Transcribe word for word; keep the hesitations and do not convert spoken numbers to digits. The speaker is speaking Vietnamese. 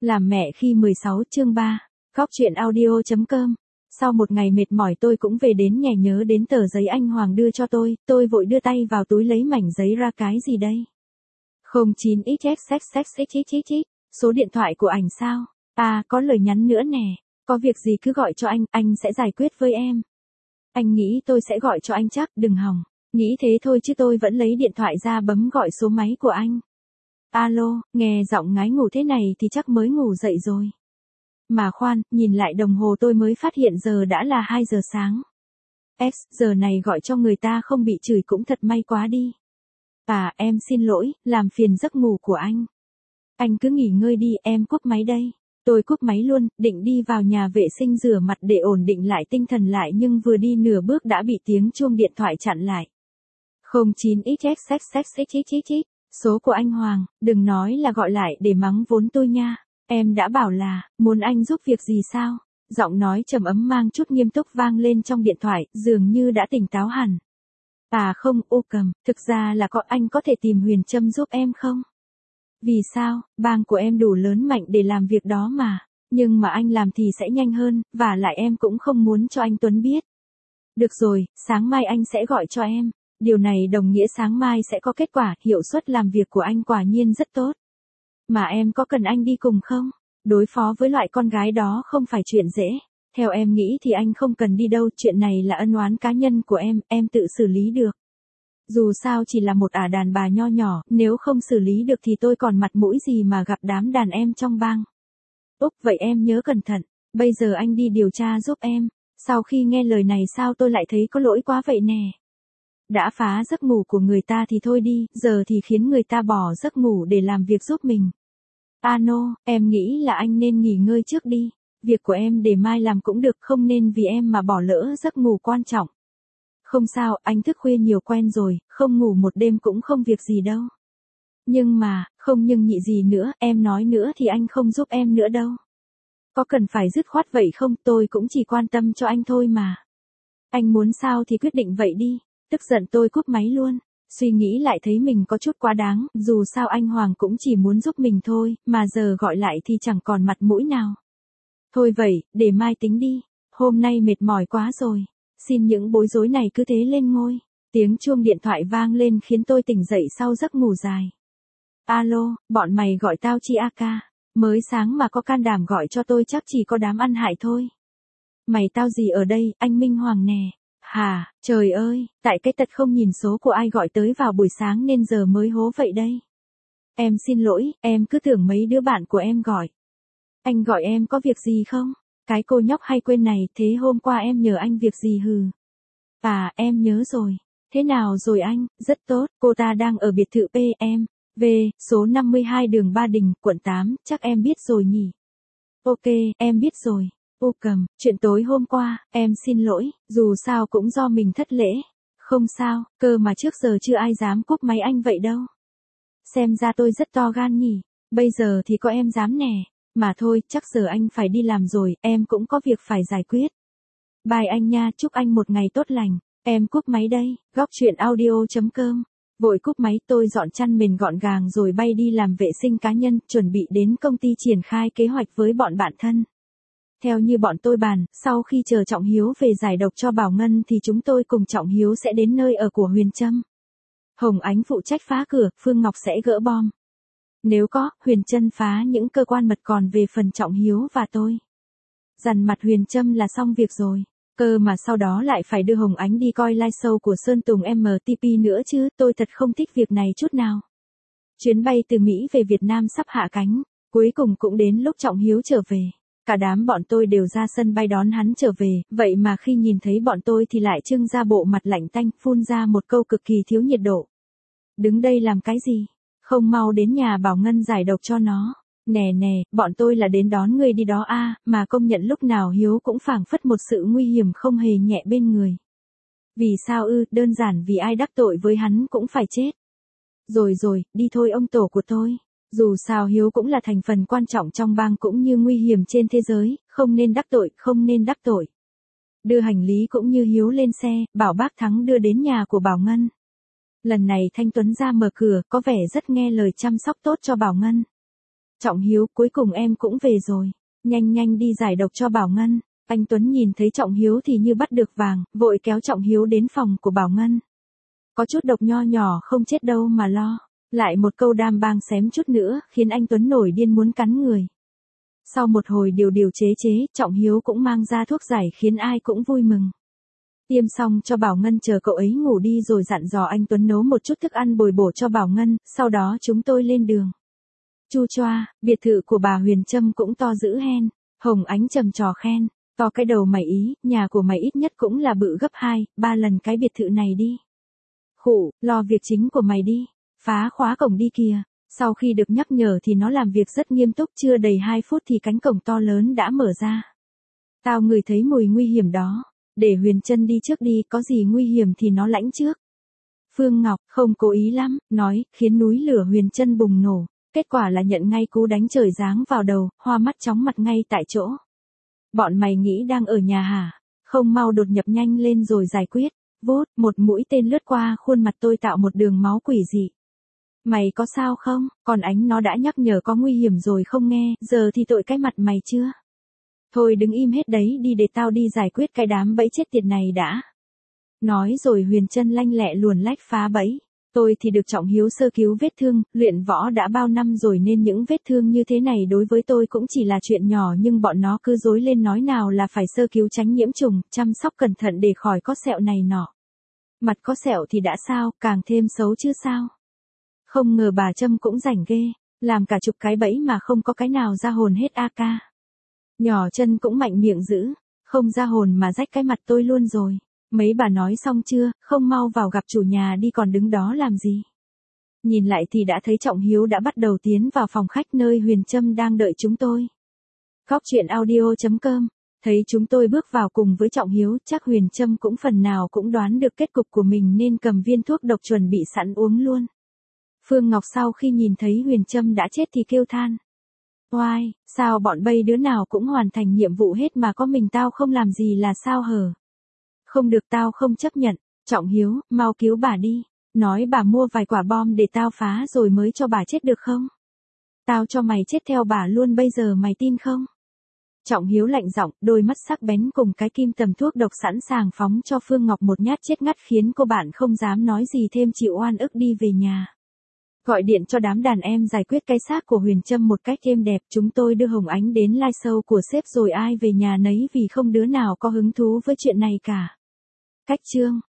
Làm mẹ khi mười sáu chương ba, Góc truyện audio chấm com. Sau một ngày mệt mỏi tôi cũng về đến nhà, nhớ đến tờ giấy anh Hoàng đưa cho tôi, tôi vội đưa tay vào túi lấy mảnh giấy ra. Cái gì đây? không chín x x x x x x x. Số điện thoại của ảnh sao? À, có lời nhắn nữa nè. Có việc gì cứ gọi cho anh, anh sẽ giải quyết với em. Anh nghĩ tôi sẽ gọi cho anh chắc, đừng hòng. Nghĩ thế thôi chứ tôi vẫn lấy điện thoại ra bấm gọi số máy của anh. Alo, nghe giọng ngái ngủ thế này thì chắc mới ngủ dậy rồi. Mà khoan, nhìn lại đồng hồ tôi mới phát hiện giờ đã là hai giờ sáng. X, giờ này gọi cho người ta không bị chửi cũng thật may quá đi. À, em xin lỗi, làm phiền giấc ngủ của anh. Anh cứ nghỉ ngơi đi, em cúp máy đây. Tôi cúp máy luôn, định đi vào nhà vệ sinh rửa mặt để ổn định lại tinh thần lại, nhưng vừa đi nửa bước đã bị tiếng chuông điện thoại chặn lại. không chín x x x x x x x. Số của anh Hoàng, đừng nói là gọi lại để mắng vốn tôi nha. Em đã bảo là, muốn anh giúp việc gì sao? Giọng nói trầm ấm mang chút nghiêm túc vang lên trong điện thoại, dường như đã tỉnh táo hẳn. À không, ô cầm, thực ra là có, anh có thể tìm Huyền Trâm giúp em không? Vì sao? Bang của em đủ lớn mạnh để làm việc đó mà. Nhưng mà anh làm thì sẽ nhanh hơn, và lại em cũng không muốn cho anh Tuấn biết. Được rồi, sáng mai anh sẽ gọi cho em. Điều này đồng nghĩa sáng mai sẽ có kết quả, hiệu suất làm việc của anh quả nhiên rất tốt. Mà em có cần anh đi cùng không? Đối phó với loại con gái đó không phải chuyện dễ. Theo em nghĩ thì anh không cần đi đâu, chuyện này là ân oán cá nhân của em, em tự xử lý được. Dù sao chỉ là một ả đàn bà nho nhỏ, nếu không xử lý được thì tôi còn mặt mũi gì mà gặp đám đàn em trong bang. Úc, vậy em nhớ cẩn thận, bây giờ anh đi điều tra giúp em. Sau khi nghe lời này sao tôi lại thấy có lỗi quá vậy nè. Đã phá giấc ngủ của người ta thì thôi đi, giờ thì khiến người ta bỏ giấc ngủ để làm việc giúp mình. Ano, em nghĩ là anh nên nghỉ ngơi trước đi. Việc của em để mai làm cũng được, không nên vì em mà bỏ lỡ giấc ngủ quan trọng. Không sao, anh thức khuya nhiều quen rồi, không ngủ một đêm cũng không việc gì đâu. Nhưng mà, không nhưng nhị gì nữa, em nói nữa thì anh không giúp em nữa đâu. Có cần phải dứt khoát vậy không, tôi cũng chỉ quan tâm cho anh thôi mà. Anh muốn sao thì quyết định vậy đi. Tức giận tôi cúp máy luôn. Suy nghĩ lại thấy mình có chút quá đáng, dù sao anh Hoàng cũng chỉ muốn giúp mình thôi, mà giờ gọi lại thì chẳng còn mặt mũi nào. Thôi vậy, để mai tính đi. Hôm nay mệt mỏi quá rồi. Xin những bối rối này cứ thế lên ngôi. Tiếng chuông điện thoại vang lên khiến tôi tỉnh dậy sau giấc ngủ dài. Alo, bọn mày gọi tao chi a ca. Mới sáng mà có can đảm gọi cho tôi chắc chỉ có đám ăn hại thôi. Mày tao gì ở đây, anh Minh Hoàng nè. Hà, trời ơi, tại cái tật không nhìn số của ai gọi tới vào buổi sáng nên giờ mới hố vậy đây. Em xin lỗi, em cứ tưởng mấy đứa bạn của em gọi. Anh gọi em có việc gì không? Cái cô nhóc hay quên này, thế hôm qua em nhờ anh việc gì hừ? À, em nhớ rồi. Thế nào rồi anh? Rất tốt, cô ta đang ở biệt thự pê em, vê, số năm mươi hai đường Ba Đình, quận tám, chắc em biết rồi nhỉ? Ok, em biết rồi. Ô cầm, chuyện tối hôm qua, em xin lỗi, dù sao cũng do mình thất lễ. Không sao, cơ mà trước giờ chưa ai dám cúp máy anh vậy đâu. Xem ra tôi rất to gan nhỉ, bây giờ thì có em dám nè. Mà thôi, chắc giờ anh phải đi làm rồi, em cũng có việc phải giải quyết. Bye anh nha, chúc anh một ngày tốt lành. Em cúp máy đây, góc truyện audio chấm com. Vội cúp máy, tôi dọn chăn mền gọn gàng rồi bay đi làm vệ sinh cá nhân, chuẩn bị đến công ty triển khai kế hoạch với bọn bạn thân. Theo như bọn tôi bàn, sau khi chờ Trọng Hiếu về giải độc cho Bảo Ngân thì chúng tôi cùng Trọng Hiếu sẽ đến nơi ở của Huyền Trâm. Hồng Ánh phụ trách phá cửa, Phương Ngọc sẽ gỡ bom. Nếu có, Huyền Trân phá những cơ quan mật, còn về phần Trọng Hiếu và tôi. Dằn mặt Huyền Trâm là xong việc rồi. Cơ mà sau đó lại phải đưa Hồng Ánh đi coi live show của Sơn Tùng em tê pê nữa chứ, tôi thật không thích việc này chút nào. Chuyến bay từ Mỹ về Việt Nam sắp hạ cánh, cuối cùng cũng đến lúc Trọng Hiếu trở về. Cả đám bọn tôi đều ra sân bay đón hắn trở về, vậy mà khi nhìn thấy bọn tôi thì lại trưng ra bộ mặt lạnh tanh, phun ra một câu cực kỳ thiếu nhiệt độ. Đứng đây làm cái gì? Không mau đến nhà Bảo Ngân giải độc cho nó. Nè nè, bọn tôi là đến đón người đi đó a, mà công nhận lúc nào Hiếu cũng phảng phất một sự nguy hiểm không hề nhẹ bên người. Vì sao ư, đơn giản vì ai đắc tội với hắn cũng phải chết. Rồi rồi, đi thôi ông tổ của tôi. Dù sao Hiếu cũng là thành phần quan trọng trong bang cũng như nguy hiểm trên thế giới, không nên đắc tội, không nên đắc tội. Đưa hành lý cũng như Hiếu lên xe, bảo bác Thắng đưa đến nhà của Bảo Ngân. Lần này Thanh Tuấn ra mở cửa, có vẻ rất nghe lời chăm sóc tốt cho Bảo Ngân. Trọng Hiếu, cuối cùng em cũng về rồi. Nhanh nhanh đi giải độc cho Bảo Ngân. Anh Tuấn nhìn thấy Trọng Hiếu thì như bắt được vàng, vội kéo Trọng Hiếu đến phòng của Bảo Ngân. Có chút độc nho nhỏ không chết đâu mà lo. Lại một câu đam bang xém chút nữa, khiến anh Tuấn nổi điên muốn cắn người. Sau một hồi điều điều chế chế, Trọng Hiếu cũng mang ra thuốc giải khiến ai cũng vui mừng. Tiêm xong cho Bảo Ngân chờ cậu ấy ngủ đi rồi dặn dò anh Tuấn nấu một chút thức ăn bồi bổ cho Bảo Ngân, sau đó chúng tôi lên đường. Chu choa, biệt thự của bà Huyền Trâm cũng to dữ hen. Hồng Ánh trầm trò khen, to cái đầu mày ý, nhà của mày ít nhất cũng là bự gấp hai, ba lần cái biệt thự này đi. Khụ, lo việc chính của mày đi, phá khóa cổng đi kìa. Sau khi được nhắc nhở thì nó làm việc rất nghiêm túc, chưa đầy hai phút thì cánh cổng to lớn đã mở ra. Tao ngửi thấy mùi nguy hiểm đó, để Huyền Trân đi trước đi, có gì nguy hiểm thì nó lãnh trước. Phương Ngọc, không cố ý lắm, nói, khiến núi lửa Huyền Trân bùng nổ, kết quả là nhận ngay cú đánh trời giáng vào đầu, hoa mắt chóng mặt ngay tại chỗ. Bọn mày nghĩ đang ở nhà hả? Không mau đột nhập nhanh lên rồi giải quyết. Vốt, một mũi tên lướt qua khuôn mặt tôi tạo một đường máu quỷ dị. Mày có sao không? Còn Ánh nó đã nhắc nhở có nguy hiểm rồi không nghe, giờ thì tội cái mặt mày chưa? Thôi đứng im hết đấy đi để tao đi giải quyết cái đám bẫy chết tiệt này đã. Nói rồi Huyền Trân lanh lẹ luồn lách phá bẫy. Tôi thì được Trọng Hiếu sơ cứu vết thương, luyện võ đã bao năm rồi nên những vết thương như thế này đối với tôi cũng chỉ là chuyện nhỏ, nhưng bọn nó cứ dối lên nói nào là phải sơ cứu tránh nhiễm trùng, chăm sóc cẩn thận để khỏi có sẹo này nọ. Mặt có sẹo thì đã sao, càng thêm xấu chứ sao. Không ngờ bà Trâm cũng rảnh ghê, làm cả chục cái bẫy mà không có cái nào ra hồn hết a ca. Nhỏ Chân cũng mạnh miệng dữ, không ra hồn mà rách cái mặt tôi luôn rồi. Mấy bà nói xong chưa, không mau vào gặp chủ nhà đi còn đứng đó làm gì. Nhìn lại thì đã thấy Trọng Hiếu đã bắt đầu tiến vào phòng khách nơi Huyền Trâm đang đợi chúng tôi. Góc truyện audio chấm com. Thấy chúng tôi bước vào cùng với Trọng Hiếu, chắc Huyền Trâm cũng phần nào cũng đoán được kết cục của mình nên cầm viên thuốc độc chuẩn bị sẵn uống luôn. Phương Ngọc sau khi nhìn thấy Huyền Trâm đã chết thì kêu than. Oai, sao bọn bay đứa nào cũng hoàn thành nhiệm vụ hết mà có mình tao không làm gì là sao hở? Không được, tao không chấp nhận. Trọng Hiếu, mau cứu bà đi. Nói bà mua vài quả bom để tao phá rồi mới cho bà chết được không? Tao cho mày chết theo bà luôn bây giờ mày tin không? Trọng Hiếu lạnh giọng, đôi mắt sắc bén cùng cái kim tầm thuốc độc sẵn sàng phóng cho Phương Ngọc một nhát chết ngắt khiến cô bạn không dám nói gì thêm, chịu oan ức đi về nhà. Gọi điện cho đám đàn em giải quyết cái xác của Huyền Trâm một cách êm đẹp, chúng tôi đưa Hồng Ánh đến live show của sếp rồi ai về nhà nấy vì không đứa nào có hứng thú với chuyện này cả. Cách chương